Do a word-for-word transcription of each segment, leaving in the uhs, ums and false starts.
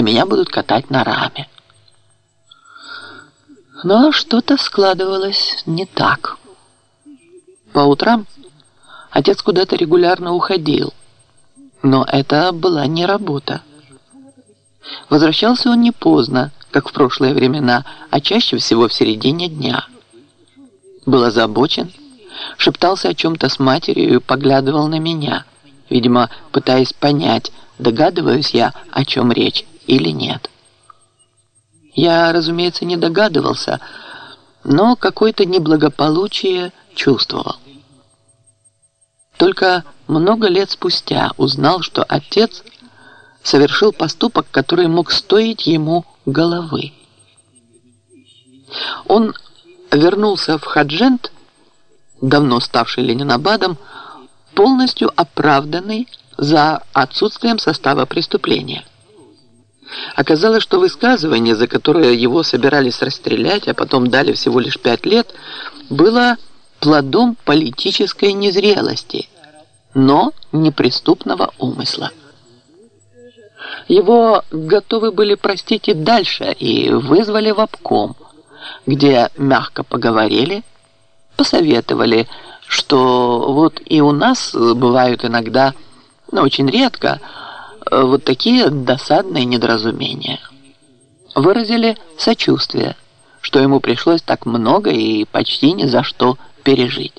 и меня будут катать на раме. Но что-то складывалось не так. По утрам отец куда-то регулярно уходил, но это была не работа. Возвращался он не поздно, как в прошлые времена, а чаще всего в середине дня. Был озабочен, шептался о чем-то с матерью и поглядывал на меня, видимо, пытаясь понять, догадываюсь я, о чем речь или нет. Я, разумеется, не догадывался, но какое-то неблагополучие чувствовал. Только много лет спустя узнал, что отец совершил поступок, который мог стоить ему головы. Он вернулся в Хаджент, давно ставший Ленинабадом, полностью оправданный за отсутствием состава преступления. Оказалось, что высказывание, за которое его собирались расстрелять, а потом дали всего лишь пять лет, было плодом политической незрелости, но непреступного умысла. Его готовы были простить и дальше, и вызвали в обком, где мягко поговорили, посоветовали, что вот и у нас бывают иногда, но очень редко, вот такие досадные недоразумения. Выразили сочувствие, что ему пришлось так много и почти ни за что пережить.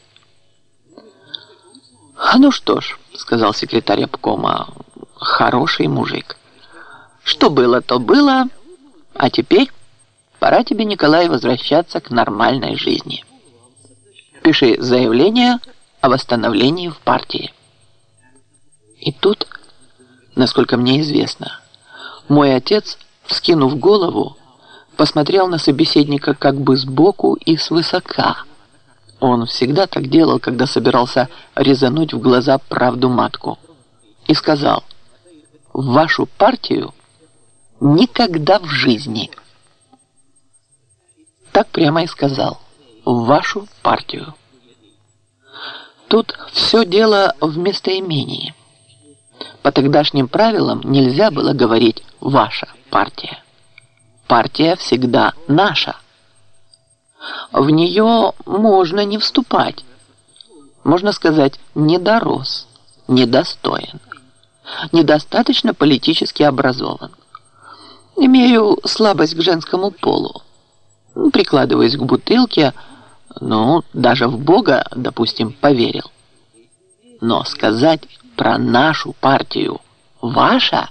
«Ну что ж», — сказал секретарь обкома, — «хороший мужик. Что было, то было, а теперь пора тебе, Николай, возвращаться к нормальной жизни. Пиши заявление о восстановлении в партии». И тут, насколько мне известно, мой отец, вскинув голову, посмотрел на собеседника как бы сбоку и свысока. Он всегда так делал, когда собирался резануть в глаза правду матку. И сказал: «В вашу партию никогда в жизни». Так прямо и сказал: «В вашу партию». Тут все дело в местоимении. По тогдашним правилам нельзя было говорить «ваша партия». Партия всегда наша. В нее можно не вступать. Можно сказать «не дорос», «недостоин», «недостаточно политически образован». Имею слабость к женскому полу. Прикладываюсь к бутылке, ну, даже в Бога, допустим, поверил. Но сказать про нашу партию «ваша»?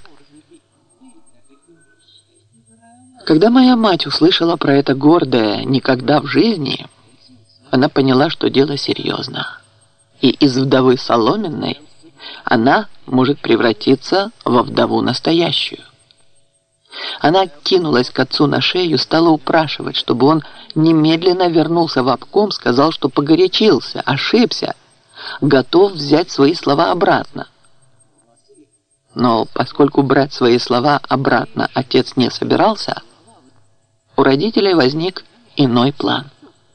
Когда моя мать услышала про это гордое «никогда в жизни», она поняла, что дело серьезно. И из вдовы соломенной она может превратиться во вдову настоящую. Она кинулась к отцу на шею, стала упрашивать, чтобы он немедленно вернулся в обком, сказал, что погорячился, ошибся, готов взять свои слова обратно. Но поскольку брать свои слова обратно отец не собирался, у родителей возник иной план.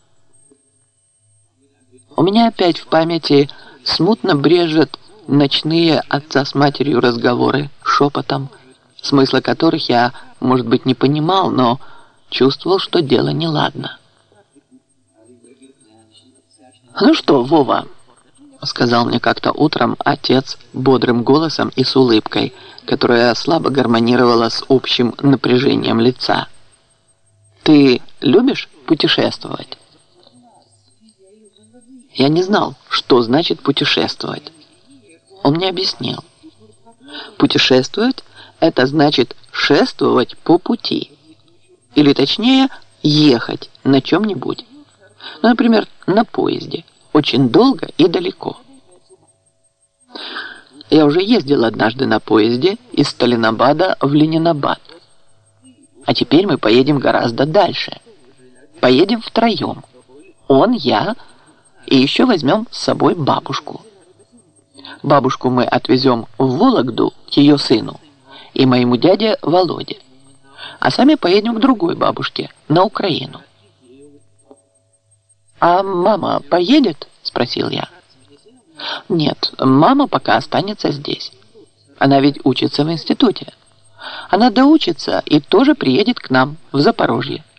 У меня опять в памяти смутно брежет ночные отца с матерью разговоры шепотом, смысла которых я, может быть, не понимал, но чувствовал, что дело неладно. «Ну что, Вова?» — сказал мне как-то утром отец бодрым голосом и с улыбкой, которая слабо гармонировала с общим напряжением лица. «Ты любишь путешествовать?» Я не знал, что значит путешествовать. Он мне объяснил. Путешествовать — это значит шествовать по пути. Или точнее, ехать на чем-нибудь. Ну, например, на поезде. Очень долго и далеко. Я уже ездил однажды на поезде из Сталинабада в Ленинабад. А теперь мы поедем гораздо дальше. Поедем втроем. Он, я и еще возьмем с собой бабушку. Бабушку мы отвезем в Вологду к ее сыну и моему дяде Володе. А сами поедем к другой бабушке на Украину. «А мама поедет?» – спросил я. «Нет, мама пока останется здесь. Она ведь учится в институте. Она доучится и тоже приедет к нам в Запорожье.